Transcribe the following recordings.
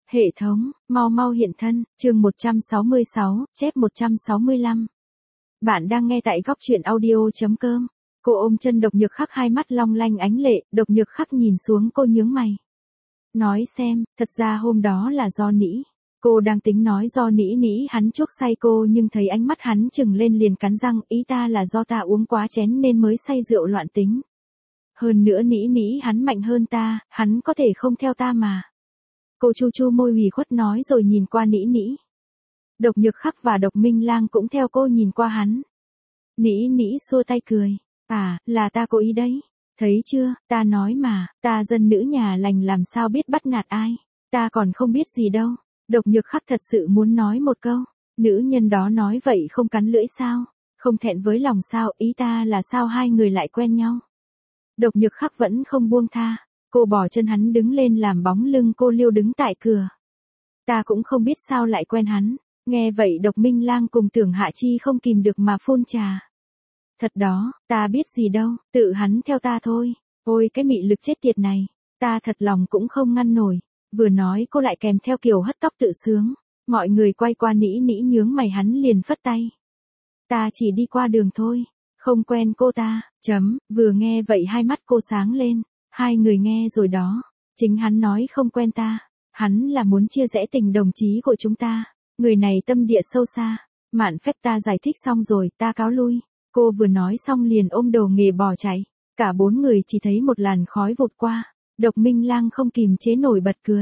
Hệ thống, mau mau hiện thân, chương 166, chép 165. Bạn đang nghe tại góc truyện audio.com. Cô ôm chân Độc Nhược Khắc, hai mắt long lanh ánh lệ, Độc Nhược Khắc nhìn xuống cô nhướng mày. Nói xem, thật ra hôm đó là do nĩ. Cô đang tính nói do nĩ hắn chuốc say cô, nhưng thấy ánh mắt hắn trừng lên liền cắn răng, ý ta là do ta uống quá chén nên mới say rượu loạn tính. Hơn nữa nĩ hắn mạnh hơn ta, hắn có thể không theo ta mà. Cô chu chu môi ủy khuất nói rồi nhìn qua nĩ. Độc Nhược Khắc và Độc Minh Lang cũng theo cô nhìn qua hắn. Nĩ xua tay cười. À, là ta cố ý đấy. Thấy chưa, ta nói mà, ta dân nữ nhà lành làm sao biết bắt nạt ai. Ta còn không biết gì đâu. Độc Nhược Khắc thật sự muốn nói một câu. Nữ nhân đó nói vậy không cắn lưỡi sao? Không thẹn với lòng sao? Ý ta là sao hai người lại quen nhau? Độc Nhược Khắc vẫn không buông tha. Cô bỏ chân hắn đứng lên làm bóng lưng cô liêu đứng tại cửa. Ta cũng không biết sao lại quen hắn. Nghe vậy Độc Minh Lang cùng Tưởng Hạ Chi không kìm được mà phun trà. Thật đó, ta biết gì đâu, tự hắn theo ta thôi. Ôi cái mị lực chết tiệt này, ta thật lòng cũng không ngăn nổi. Vừa nói cô lại kèm theo kiểu hất tóc tự sướng. Mọi người quay qua nĩ nhướng mày, hắn liền phất tay. Ta chỉ đi qua đường thôi, không quen cô ta. Vừa nghe vậy hai mắt cô sáng lên. Hai người nghe rồi đó, chính hắn nói không quen ta, hắn là muốn chia rẽ tình đồng chí của chúng ta, người này tâm địa sâu xa. Mạn phép ta giải thích xong rồi, ta cáo lui. Cô vừa nói xong liền ôm đồ nghề bỏ chạy, cả bốn người chỉ thấy một làn khói vụt qua. Độc Minh Lang không kìm chế nổi bật cười,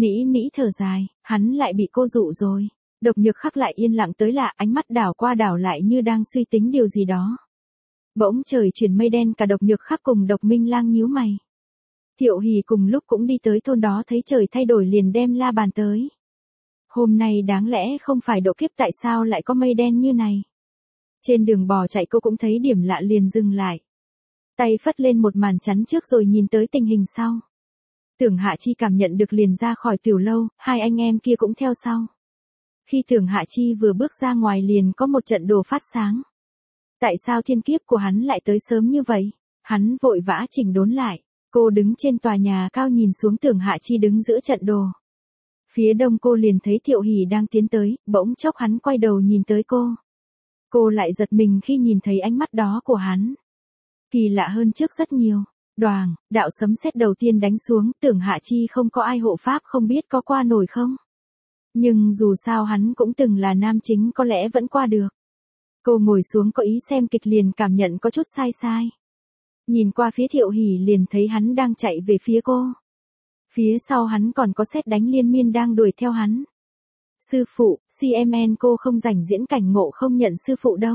nĩ thở dài, hắn lại bị cô dụ rồi. Độc Nhược Khắc lại yên lặng tới lạ, ánh mắt đảo qua đảo lại như đang suy tính điều gì đó. Bỗng trời chuyển mây đen, cả Độc Nhược Khắc cùng Độc Minh Lang nhíu mày. Thiệu Hỉ cùng lúc cũng đi tới thôn đó, thấy trời thay đổi liền đem la bàn tới. Hôm nay đáng lẽ không phải độ kiếp, tại sao lại có mây đen như này? Trên đường bò chạy cô cũng thấy điểm lạ liền dừng lại. Tay phất lên một màn chắn trước rồi nhìn tới tình hình sau. Tưởng Hạ Chi cảm nhận được liền ra khỏi tiểu lâu, hai anh em kia cũng theo sau. Khi Tưởng Hạ Chi vừa bước ra ngoài liền có một trận đồ phát sáng. Tại sao thiên kiếp của hắn lại tới sớm như vậy? Hắn vội vã chỉnh đốn lại. Cô đứng trên tòa nhà cao nhìn xuống Tưởng Hạ Chi đứng giữa trận đồ. Phía đông cô liền thấy Thiệu Hỉ đang tiến tới, bỗng chốc hắn quay đầu nhìn tới cô. Cô lại giật mình khi nhìn thấy ánh mắt đó của hắn. Kỳ lạ hơn trước rất nhiều. Đoàng, đạo sấm sét đầu tiên đánh xuống, Tưởng Hạ Chi không có ai hộ pháp, không biết có qua nổi không. Nhưng dù sao hắn cũng từng là nam chính, có lẽ vẫn qua được. Cô ngồi xuống có ý xem kịch liền cảm nhận có chút sai. Nhìn qua phía Thiệu Hỉ liền thấy hắn đang chạy về phía cô. Phía sau hắn còn có sét đánh liên miên đang đuổi theo hắn. Sư phụ, CMN, cô không rảnh diễn cảnh ngộ không nhận sư phụ đâu.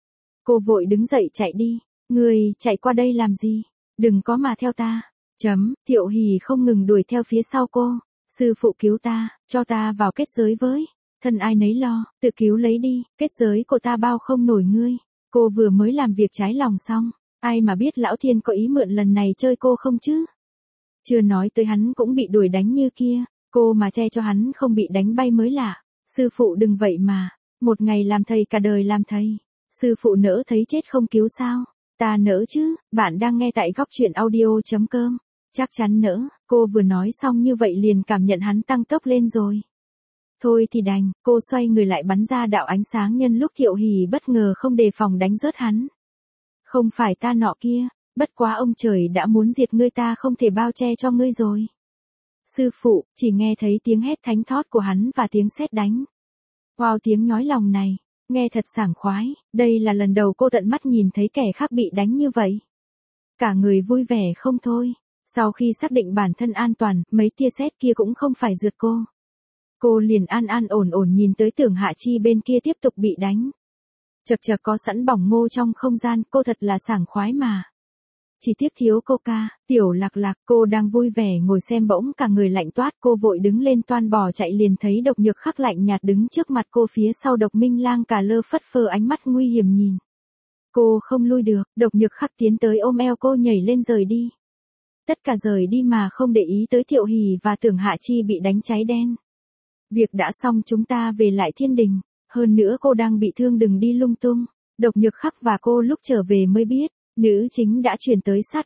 Cô vội đứng dậy chạy đi. Người chạy qua đây làm gì? Đừng có mà theo ta. Thiệu Hỉ không ngừng đuổi theo phía sau cô. Sư phụ cứu ta, cho ta vào kết giới với. Thân ai nấy lo, tự cứu lấy đi, kết giới của ta bao không nổi ngươi. Cô vừa mới làm việc trái lòng xong. Ai mà biết lão thiên có ý mượn lần này chơi cô không chứ? Chưa nói tới hắn cũng bị đuổi đánh như kia, cô mà che cho hắn không bị đánh bay mới lạ. Sư phụ đừng vậy mà, một ngày làm thầy cả đời làm thầy. Sư phụ nỡ thấy chết không cứu sao? Ta nỡ chứ, bạn đang nghe tại góc truyện audio.com. Chắc chắn nỡ, cô vừa nói xong như vậy liền cảm nhận hắn tăng tốc lên rồi. Thôi thì đành, cô xoay người lại bắn ra đạo ánh sáng nhân lúc Thiệu Hỉ bất ngờ không đề phòng đánh rớt hắn. Không phải ta nọ kia, bất quá ông trời đã muốn diệt ngươi, ta không thể bao che cho ngươi rồi. Sư phụ, chỉ nghe thấy tiếng hét thánh thót của hắn và tiếng sét đánh. Wow, tiếng nhói lòng này, nghe thật sảng khoái, đây là lần đầu cô tận mắt nhìn thấy kẻ khác bị đánh như vậy. Cả người vui vẻ không thôi, sau khi xác định bản thân an toàn, mấy tia sét kia cũng không phải rượt cô. Cô liền an ổn nhìn tới Tưởng Hạ Chi bên kia tiếp tục bị đánh. Chật có sẵn bỏng ngô trong không gian, cô thật là sảng khoái mà. Chỉ tiếc thiếu Coca, Tiểu Lạc, cô đang vui vẻ ngồi xem bỗng cả người lạnh toát, cô vội đứng lên toan bỏ chạy liền thấy Độc Nhược Khắc lạnh nhạt đứng trước mặt cô, phía sau Độc Minh Lang cả lơ phất phơ ánh mắt nguy hiểm nhìn. Cô không lui được, Độc Nhược Khắc tiến tới ôm eo cô nhảy lên rời đi. Tất cả rời đi mà không để ý tới Thiệu Hỉ và Tưởng Hạ Chi bị đánh cháy đen. Việc đã xong, chúng ta về lại thiên đình. Hơn nữa cô đang bị thương, đừng đi lung tung. Độc Nhược Khắc và cô lúc trở về mới biết, nữ chính đã chuyển tới sát vách.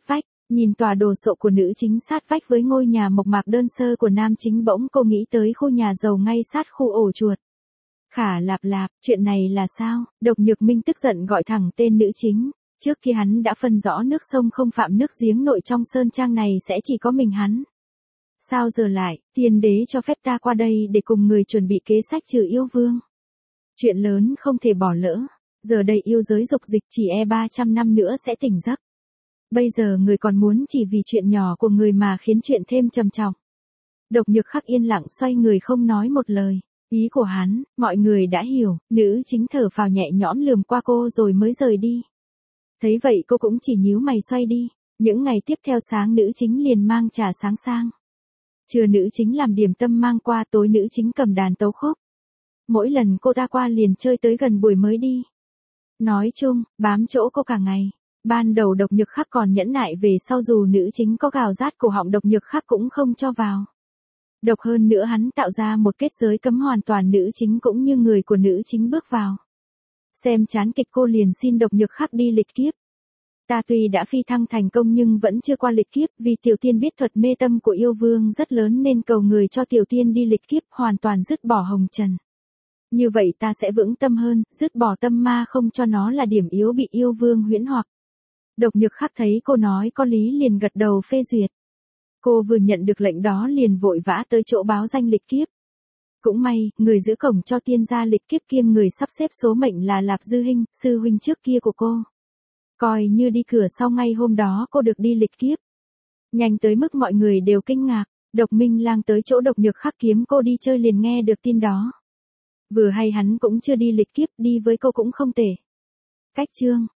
Nhìn tòa đồ sộ của nữ chính sát vách với ngôi nhà mộc mạc đơn sơ của nam chính, bỗng cô nghĩ tới khu nhà giàu ngay sát khu ổ chuột. Khả lạp lạp, chuyện này là sao? Độc Nhược Minh tức giận gọi thẳng tên nữ chính. Trước khi hắn đã phân rõ nước sông không phạm nước giếng nội, trong sơn trang này sẽ chỉ có mình hắn. Sao giờ lại, tiên đế cho phép ta qua đây để cùng người chuẩn bị kế sách trừ yêu vương. Chuyện lớn không thể bỏ lỡ. Giờ đây yêu giới dục dịch, chỉ 300 năm nữa sẽ tỉnh giấc. Bây giờ người còn muốn chỉ vì chuyện nhỏ của người mà khiến chuyện thêm trầm trọng. Độc Nhược Khắc yên lặng xoay người không nói một lời. Ý của hắn, mọi người đã hiểu, nữ chính thở phào nhẹ nhõm lườm qua cô rồi mới rời đi. Thấy vậy cô cũng chỉ nhíu mày xoay đi. Những ngày tiếp theo sáng nữ chính liền mang trà sáng sang. Trưa nữ chính làm điểm tâm mang qua, tối nữ chính cầm đàn tấu khúc. Mỗi lần cô ta qua liền chơi tới gần buổi mới đi. Nói chung, bám chỗ cô cả ngày. Ban đầu Độc Nhược Khắc còn nhẫn nại, về sau dù nữ chính có gào rát cổ họng Độc Nhược Khắc cũng không cho vào. Độc hơn nữa hắn tạo ra một kết giới cấm hoàn toàn nữ chính cũng như người của nữ chính bước vào. Xem chán kịch cô liền xin Độc Nhược Khắc đi lịch kiếp. Ta tuy đã phi thăng thành công nhưng vẫn chưa qua lịch kiếp, vì tiểu tiên biết thuật mê tâm của yêu vương rất lớn nên cầu người cho tiểu tiên đi lịch kiếp, hoàn toàn dứt bỏ hồng trần. Như vậy ta sẽ vững tâm hơn, dứt bỏ tâm ma không cho nó là điểm yếu bị yêu vương huyễn hoặc. Độc Nhược Khắc thấy cô nói có lý liền gật đầu phê duyệt. Cô vừa nhận được lệnh đó liền vội vã tới chỗ báo danh lịch kiếp. Cũng may, người giữ cổng cho tiên gia lịch kiếp kiêm người sắp xếp số mệnh là Lạp Dư Hinh, sư huynh trước kia của cô. Coi như đi cửa sau, ngay hôm đó cô được đi lịch kiếp. Nhanh tới mức mọi người đều kinh ngạc. Độc Minh Lang tới chỗ Độc Nhược Khắc kiếm cô đi chơi liền nghe được tin đó. Vừa hay hắn cũng chưa đi lịch kiếp, đi với cô cũng không tệ. Cách chương